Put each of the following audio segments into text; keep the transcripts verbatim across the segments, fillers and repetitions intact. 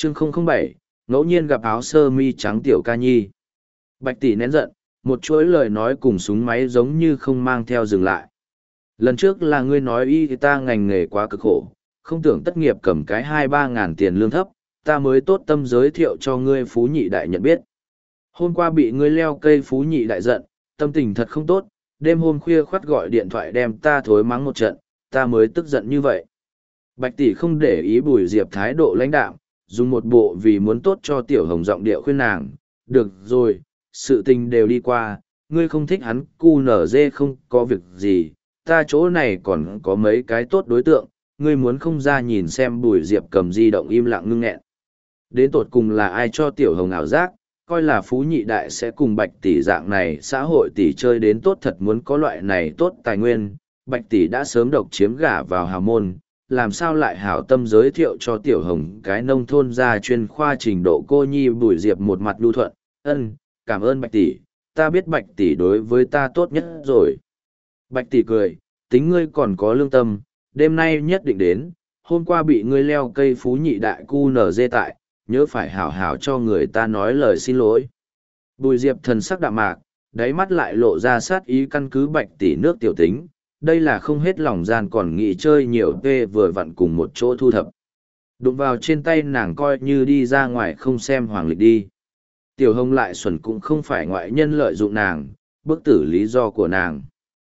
Chương không không bảy, ngẫu nhiên gặp áo sơ mi trắng tiểu ca nhi. Bạch tỷ nén giận, một chuỗi lời nói cùng súng máy giống như không mang theo dừng lại. Lần trước là ngươi nói y ta ngành nghề quá cực khổ, không tưởng tất nghiệp cầm cái hai ba ngàn tiền lương thấp, ta mới tốt tâm giới thiệu cho ngươi phú nhị đại nhận biết. Hôm qua bị ngươi leo cây phú nhị đại giận, tâm tình thật không tốt, đêm hôm khuya khoắt gọi điện thoại đem ta thối mắng một trận, ta mới tức giận như vậy. Bạch tỷ không để ý Bùi Diệp thái độ lãnh đạm, dùng một bộ vì muốn tốt cho Tiểu Hồng giọng điệu khuyên nàng, được rồi, sự tình đều đi qua, ngươi không thích hắn cu nở dê không có việc gì, ta chỗ này còn có mấy cái tốt đối tượng, ngươi muốn không ra nhìn xem. Bùi Diệp cầm di động im lặng ngưng nghẹn. Đến tột cùng là ai cho Tiểu Hồng ảo giác, coi là phú nhị đại sẽ cùng Bạch tỷ dạng này xã hội tỷ chơi đến tốt, thật muốn có loại này tốt tài nguyên, Bạch tỷ đã sớm độc chiếm gả vào hào môn, làm sao lại hảo tâm giới thiệu cho Tiểu Hồng cái nông thôn gia chuyên khoa trình độ cô nhi. Bùi Diệp một mặt lưu thuận, ân, cảm ơn Bạch tỷ, ta biết Bạch tỷ đối với ta tốt nhất rồi. Bạch tỷ cười, tính ngươi còn có lương tâm, đêm nay nhất định đến, hôm qua bị ngươi leo cây phú nhị đại cu nở dê tại, nhớ phải hảo hảo cho người ta nói lời xin lỗi. Bùi Diệp thần sắc đạm mạc, đáy mắt lại lộ ra sát ý, căn cứ Bạch tỷ nước tiểu tính, đây là không hết lòng gian còn nghĩ chơi nhiều tê vừa vặn cùng một chỗ thu thập. Đụng vào trên tay nàng coi như đi ra ngoài không xem hoàng lịch đi. Tiểu Hồng lại xuẩn cũng không phải ngoại nhân lợi dụng nàng, bức tử lý do của nàng.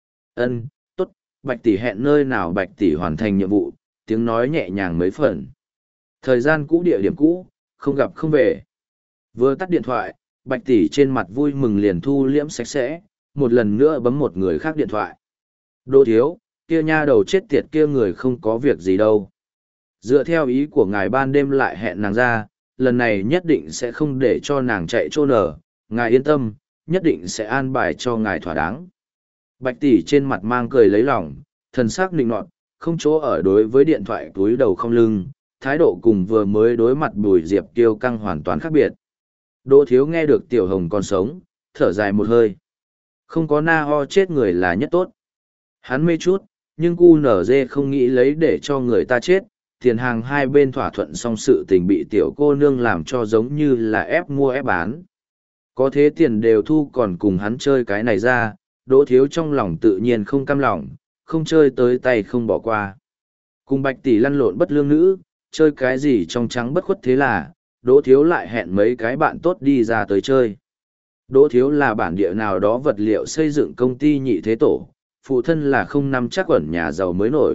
Ân, tốt, Bạch tỷ hẹn nơi nào Bạch tỷ hoàn thành nhiệm vụ, tiếng nói nhẹ nhàng mấy phần. Thời gian cũ địa điểm cũ, không gặp không về. Vừa tắt điện thoại, Bạch tỷ trên mặt vui mừng liền thu liễm sạch sẽ, một lần nữa bấm một người khác điện thoại. Đỗ thiếu, kia nha đầu chết tiệt kia người không có việc gì đâu. Dựa theo ý của ngài ban đêm lại hẹn nàng ra, lần này nhất định sẽ không để cho nàng chạy trô nở, ngài yên tâm, nhất định sẽ an bài cho ngài thỏa đáng. Bạch tỷ trên mặt mang cười lấy lòng, thần sắc nịnh nọt, không chỗ ở đối với điện thoại túi đầu không lưng, thái độ cùng vừa mới đối mặt Bùi Diệp kiêu căng hoàn toàn khác biệt. Đỗ thiếu nghe được Tiểu Hồng còn sống, thở dài một hơi. Không có na ho chết người là nhất tốt. Hắn mê chút, nhưng cu nở dê không nghĩ lấy để cho người ta chết, tiền hàng hai bên thỏa thuận xong sự tình bị tiểu cô nương làm cho giống như là ép mua ép bán. Có thế tiền đều thu còn cùng hắn chơi cái này ra, Đỗ thiếu trong lòng tự nhiên không cam lòng, không chơi tới tay không bỏ qua. Cùng Bạch tỷ lăn lộn bất lương nữ, chơi cái gì trong trắng bất khuất, thế là, Đỗ thiếu lại hẹn mấy cái bạn tốt đi ra tới chơi. Đỗ thiếu là bản địa nào đó vật liệu xây dựng công ty nhị thế tổ, phụ thân là không nắm chắc ẩn nhà giàu mới nổi.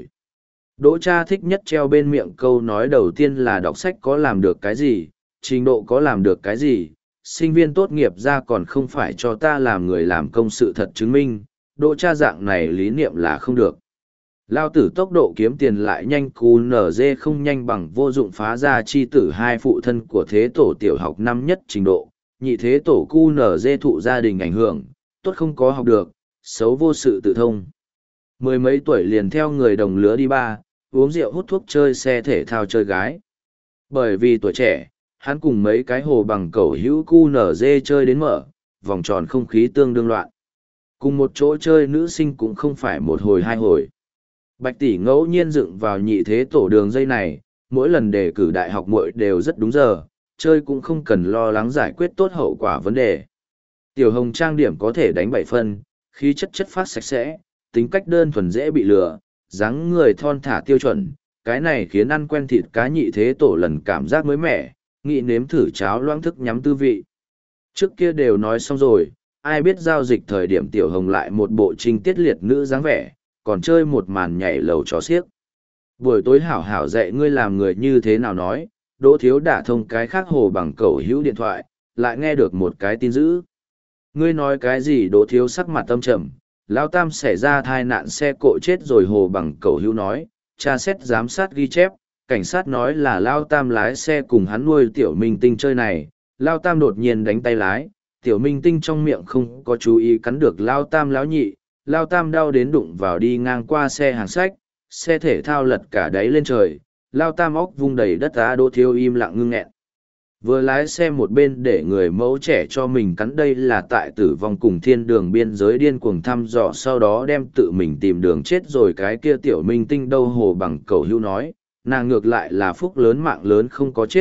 Đỗ cha thích nhất treo bên miệng câu nói đầu tiên là đọc sách có làm được cái gì, trình độ có làm được cái gì, sinh viên tốt nghiệp ra còn không phải cho ta làm người làm công, sự thật chứng minh, Đỗ cha dạng này lý niệm là không được. Lao tử tốc độ kiếm tiền lại nhanh, cú nở dê không nhanh bằng vô dụng phá ra chi tử. Hai phụ thân của thế tổ tiểu học năm nhất trình độ, nhị thế tổ cu nở dê thụ gia đình ảnh hưởng, tốt không có học được, xấu vô sự tự thông. Mười mấy tuổi liền theo người đồng lứa đi ba, uống rượu hút thuốc chơi xe thể thao chơi gái. Bởi vì tuổi trẻ, hắn cùng mấy cái hồ bằng cẩu hữu cu nở dê chơi đến mở, vòng tròn không khí tương đương loạn. Cùng một chỗ chơi nữ sinh cũng không phải một hồi hai hồi. Bạch tỷ ngẫu nhiên dựng vào nhị thế tổ đường dây này, mỗi lần đề cử đại học muội đều rất đúng giờ, chơi cũng không cần lo lắng giải quyết tốt hậu quả vấn đề. Tiểu Hồng trang điểm có thể đánh bảy phân, khí chất chất phát sạch sẽ, tính cách đơn thuần dễ bị lừa, dáng người thon thả tiêu chuẩn, cái này khiến ăn quen thịt cá nhị thế tổ lần cảm giác mới mẻ, nghĩ nếm thử cháo loãng thức nhắm tư vị. Trước kia đều nói xong rồi, ai biết giao dịch thời điểm Tiểu Hồng lại một bộ trinh tiết liệt nữ dáng vẻ, còn chơi một màn nhảy lầu chó xiếc. Buổi tối hảo hảo dạy ngươi làm người như thế nào nói, Đỗ thiếu đả thông cái khác hồ bằng cẩu hữu điện thoại, lại nghe được một cái tin dữ. Ngươi nói cái gì? Đỗ thiếu sắc mặt tâm trầm, Lao Tam xảy ra tai nạn xe cộ chết rồi. Hồ bằng cẩu hữu nói, tra xét giám sát ghi chép, cảnh sát nói là Lao Tam lái xe cùng hắn nuôi tiểu minh tinh chơi này, Lao Tam đột nhiên đánh tay lái, tiểu minh tinh trong miệng không có chú ý cắn được Lao Tam láo nhị, Lao Tam đau đến đụng vào đi ngang qua xe hàng sách, xe thể thao lật cả đáy lên trời, Lao Tam óc vung đầy đất đá. Đỗ thiếu im lặng ngưng nghẹn. Vừa lái xe một bên để người mẫu trẻ cho mình cắn, đây là tại tử vong cùng thiên đường biên giới điên cuồng thăm dò, sau đó đem tự mình tìm đường chết rồi. Cái kia tiểu minh tinh đâu? Hồ bằng cẩu hữu nói, nàng ngược lại là phúc lớn mạng lớn không có chết,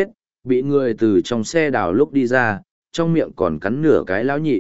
bị người từ trong xe đào lúc đi ra, trong miệng còn cắn nửa cái lão nhị.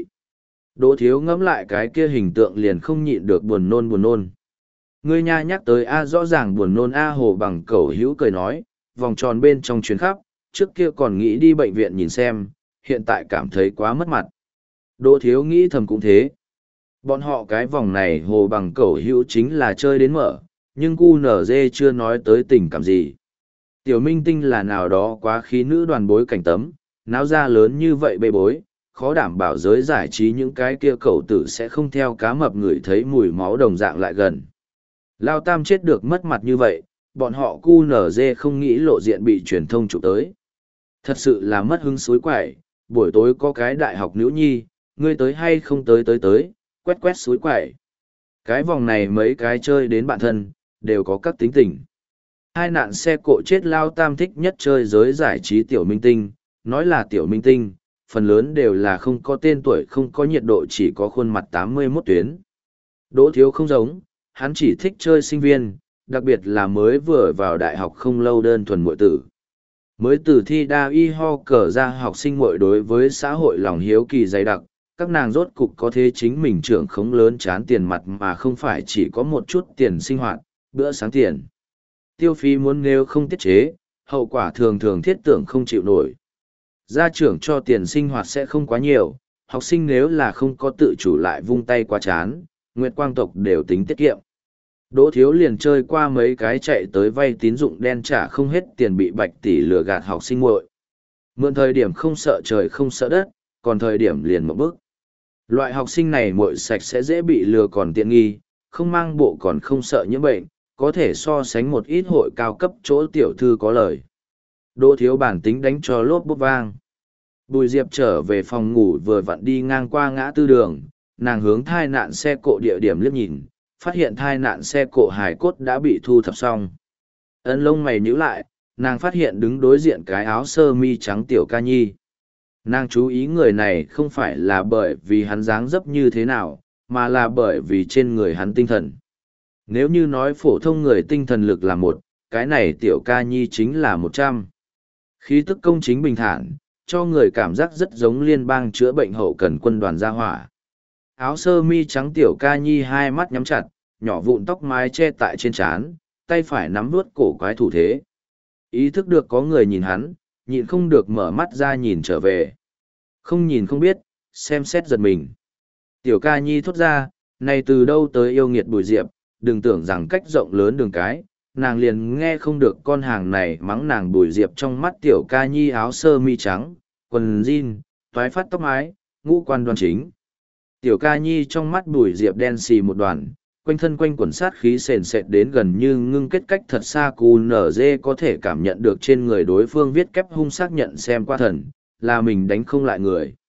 Đỗ Thiếu ngẫm lại cái kia hình tượng liền không nhịn được buồn nôn buồn nôn. Ngươi nha nhắc tới A rõ ràng buồn nôn A Hồ Bằng Cẩu hữu cười nói, vòng tròn bên trong chuyến khắp, trước kia còn nghĩ đi bệnh viện nhìn xem, hiện tại cảm thấy quá mất mặt. Đỗ Thiếu nghĩ thầm cũng thế. Bọn họ cái vòng này Hồ Bằng Cẩu hữu chính là chơi đến mở, nhưng cu nở dê chưa nói tới tình cảm gì. Tiểu Minh Tinh là nào đó quá khí nữ đoàn bối cảnh tấm, náo ra lớn như vậy bê bối, khó đảm bảo giới giải trí những cái kia cẩu tử sẽ không theo cá mập người thấy mùi máu đồng dạng lại gần. Lao Tam chết được mất mặt như vậy, bọn họ cu nở dê không nghĩ lộ diện bị truyền thông chụp tới. Thật sự là mất hứng suối quẩy, buổi tối có cái đại học nữ nhi, ngươi tới hay không tới tới tới, quét quét suối quẩy. Cái vòng này mấy cái chơi đến bạn thân, đều có các tính tình. Hai nạn xe cộ chết Lao Tam thích nhất chơi giới giải trí tiểu minh tinh, nói là tiểu minh tinh, phần lớn đều là không có tên tuổi không có nhiệt độ chỉ có khuôn mặt tám mươi mốt tuyến. Đỗ Thiếu không giống, hắn chỉ thích chơi sinh viên, đặc biệt là mới vừa vào đại học không lâu đơn thuần muội tử. Mới từ thi đa y ho cờ ra học sinh muội đối với xã hội lòng hiếu kỳ dày đặc, các nàng rốt cục có thế chính mình trưởng khống lớn chán tiền mặt mà không phải chỉ có một chút tiền sinh hoạt, bữa sáng tiền. Tiêu phí muốn nếu không tiết chế, hậu quả thường thường thiết tưởng không chịu nổi. Gia trưởng cho tiền sinh hoạt sẽ không quá nhiều, học sinh nếu là không có tự chủ lại vung tay quá chán, Nguyệt Quang tộc đều tính tiết kiệm. Đỗ Thiếu liền chơi qua mấy cái chạy tới vay tín dụng đen trả không hết tiền bị Bạch tỷ lừa gạt học sinh muội. Mượn thời điểm không sợ trời không sợ đất, còn thời điểm liền một bước. Loại học sinh này muội sạch sẽ dễ bị lừa còn tiện nghi, không mang bộ còn không sợ nhiễm bệnh, có thể so sánh một ít hội cao cấp chỗ tiểu thư có lời. Đỗ Thiếu bản tính đánh cho lốp bút vang. Bùi Diệp trở về phòng ngủ vừa vặn đi ngang qua ngã tư đường, nàng hướng thai nạn xe cộ địa điểm liếc nhìn, phát hiện thai nạn xe cộ hài cốt đã bị thu thập xong. Ấn lông mày nhíu lại, nàng phát hiện đứng đối diện cái áo sơ mi trắng tiểu ca nhi. Nàng chú ý người này không phải là bởi vì hắn dáng dấp như thế nào, mà là bởi vì trên người hắn tinh thần. Nếu như nói phổ thông người tinh thần lực là một, cái này tiểu ca nhi chính là một trăm. Khí tức công chính bình thản, cho người cảm giác rất giống liên bang chữa bệnh hậu cần quân đoàn gia hỏa. Áo sơ mi trắng tiểu ca nhi hai mắt nhắm chặt, nhỏ vụn tóc mái che tại trên trán, tay phải nắm vuốt cổ quái thủ thế. Ý thức được có người nhìn hắn, nhịn không được mở mắt ra nhìn trở về. Không nhìn không biết, xem xét giật mình. Tiểu ca nhi thốt ra, này từ đâu tới yêu nghiệt Bùi Diệp, đừng tưởng rằng cách rộng lớn đường cái, nàng liền nghe không được con hàng này mắng nàng Bùi Diệp trong mắt tiểu ca nhi áo sơ mi trắng, quần jean, toái phát tóc mái, ngũ quan đoan chính. Tiểu ca nhi trong mắt Bùi Diệp đen xì một đoàn, quanh thân quanh quần sát khí sền sệt đến gần như ngưng kết cách thật xa, cù nở dê có thể cảm nhận được trên người đối phương viết kép hung xác nhận xem qua thần, là mình đánh không lại người.